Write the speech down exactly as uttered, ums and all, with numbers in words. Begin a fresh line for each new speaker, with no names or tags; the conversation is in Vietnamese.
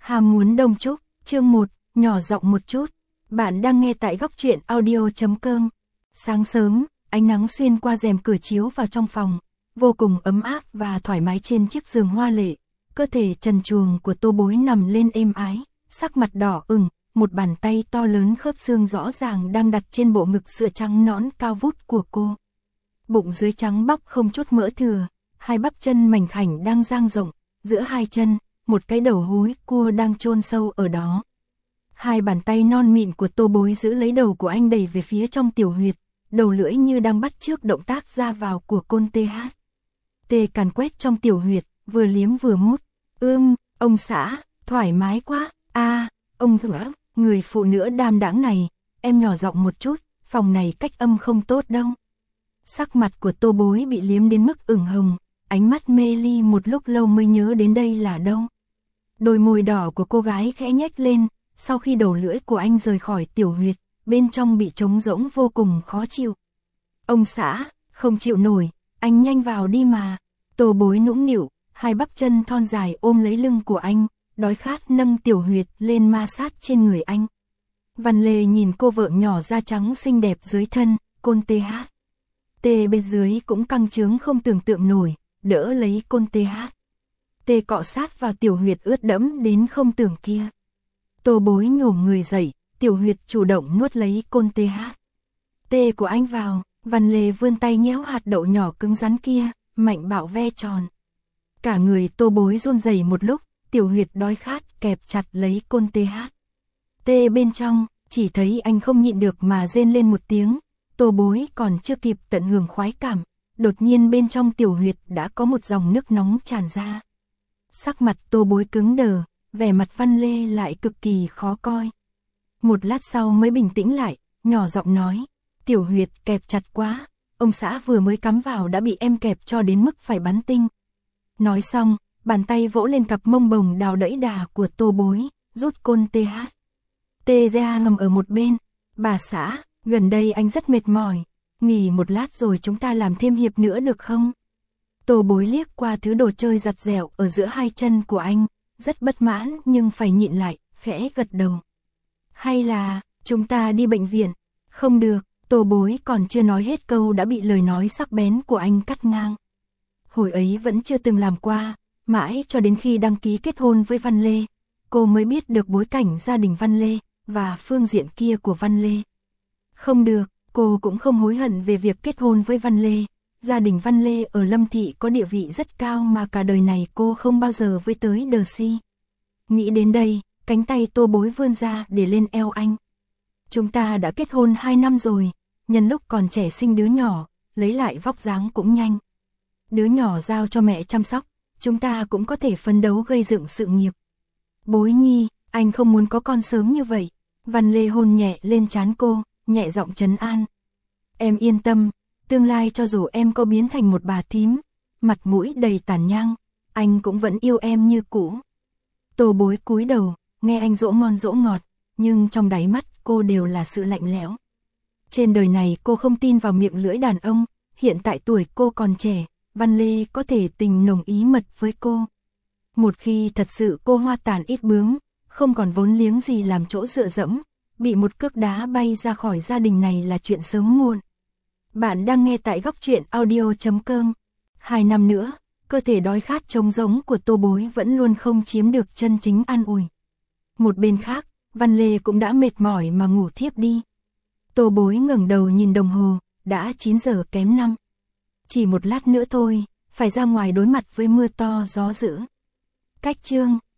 Ham muốn đông trúc, chương một, nhỏ giọng một chút. Bạn đang nghe tại góc truyện audio chấm com. Sáng sớm, ánh nắng xuyên qua rèm cửa chiếu vào trong phòng, vô cùng ấm áp và thoải mái trên chiếc giường hoa lệ. Cơ thể trần truồng của Tô Bối nằm lên êm ái, sắc mặt đỏ ửng, một bàn tay to lớn khớp xương rõ ràng đang đặt trên bộ ngực sữa trắng nõn cao vút của cô. Bụng dưới trắng bóc không chút mỡ thừa, hai bắp chân mảnh khảnh đang dang rộng, giữa hai chân, một cái đầu húi cua đang chôn sâu ở đó. Hai bàn tay non mịn của Tô Bối giữ lấy đầu của anh đẩy về phía trong tiểu huyệt, đầu lưỡi như đang bắt chước động tác ra vào của côn tê hát. Tê càn quét trong tiểu huyệt, vừa liếm vừa mút. Ưm, ông xã, thoải mái quá. A, à, ông thửa, người phụ nữ đam đãng này, em nhỏ giọng một chút, phòng này cách âm không tốt đâu. Sắc mặt của Tô Bối bị liếm đến mức ửng hồng, ánh mắt mê ly một lúc lâu mới nhớ đến đây là đâu. Đôi môi đỏ của cô gái khẽ nhếch lên, sau khi đầu lưỡi của anh rời khỏi tiểu huyệt, bên trong bị trống rỗng vô cùng khó chịu. Ông xã, không chịu nổi, anh nhanh vào đi mà. Tô Bối nũng nịu, hai bắp chân thon dài ôm lấy lưng của anh, đói khát nâng tiểu huyệt lên ma sát trên người anh. Văn Lê nhìn cô vợ nhỏ da trắng xinh đẹp dưới thân, côn tê hát. Tê bên dưới cũng căng trướng không tưởng tượng nổi, đỡ lấy côn tê hát. Tê cọ sát vào tiểu huyệt ướt đẫm đến không tưởng kia. Tô Bối nhổm người dậy, tiểu huyệt chủ động nuốt lấy côn tê hát. Tê của anh vào, Văn Lê vươn tay nhéo hạt đậu nhỏ cứng rắn kia, mạnh bạo ve tròn. Cả người Tô Bối run rẩy một lúc, tiểu huyệt đói khát kẹp chặt lấy côn tê hát. Tê bên trong, chỉ thấy anh không nhịn được mà rên lên một tiếng. Tô Bối còn chưa kịp tận hưởng khoái cảm, đột nhiên bên trong tiểu huyệt đã có một dòng nước nóng tràn ra. Sắc mặt Tô Bối cứng đờ, vẻ mặt Văn Lê lại cực kỳ khó coi. Một lát sau mới bình tĩnh lại, nhỏ giọng nói, tiểu huyệt kẹp chặt quá, ông xã vừa mới cắm vào đã bị em kẹp cho đến mức phải bắn tinh. Nói xong, bàn tay vỗ lên cặp mông bồng đào đẫy đà của Tô Bối, rút côn tê hát. Tê ra ngầm ở một bên, bà xã, gần đây anh rất mệt mỏi, nghỉ một lát rồi chúng ta làm thêm hiệp nữa được không? Tô Bối liếc qua thứ đồ chơi giặt dẻo ở giữa hai chân của anh, rất bất mãn nhưng phải nhịn lại, khẽ gật đầu. Hay là, chúng ta đi bệnh viện? Không được, Tô Bối còn chưa nói hết câu đã bị lời nói sắc bén của anh cắt ngang. Hồi ấy vẫn chưa từng làm qua, mãi cho đến khi đăng ký kết hôn với Văn Lê, cô mới biết được bối cảnh gia đình Văn Lê và phương diện kia của Văn Lê. Không được, cô cũng không hối hận về việc kết hôn với Văn Lê. Gia đình Văn Lê ở Lâm Thị có địa vị rất cao mà cả đời này cô không bao giờ với tới đờ si. Nghĩ đến đây, cánh tay Tô Bối vươn ra để lên eo anh. Chúng ta đã kết hôn hai năm rồi, nhân lúc còn trẻ sinh đứa nhỏ, lấy lại vóc dáng cũng nhanh. Đứa nhỏ giao cho mẹ chăm sóc, chúng ta cũng có thể phấn đấu gây dựng sự nghiệp. Bối nhi, anh không muốn có con sớm như vậy. Văn Lê hôn nhẹ lên trán cô, nhẹ giọng trấn an. Em yên tâm, tương lai cho dù em có biến thành một bà thím, mặt mũi đầy tàn nhang, anh cũng vẫn yêu em như cũ. Tô Bối cúi đầu, nghe anh dỗ ngon dỗ ngọt, nhưng trong đáy mắt cô đều là sự lạnh lẽo. Trên đời này cô không tin vào miệng lưỡi đàn ông, hiện tại tuổi cô còn trẻ, Văn Lê có thể tình nồng ý mật với cô. Một khi thật sự cô hoa tàn ít bướm, không còn vốn liếng gì làm chỗ dựa dẫm, bị một cước đá bay ra khỏi gia đình này là chuyện sớm muộn. Bạn đang nghe tại góc truyện audio chấm com. Hai năm nữa, cơ thể đói khát trống rỗng của Tô Bối vẫn luôn không chiếm được chân chính an ủi. Một bên khác, Văn Lê cũng đã mệt mỏi mà ngủ thiếp đi. Tô Bối ngẩng đầu nhìn đồng hồ, đã chín giờ kém năm. Chỉ một lát nữa thôi, phải ra ngoài đối mặt với mưa to gió dữ. Cách chương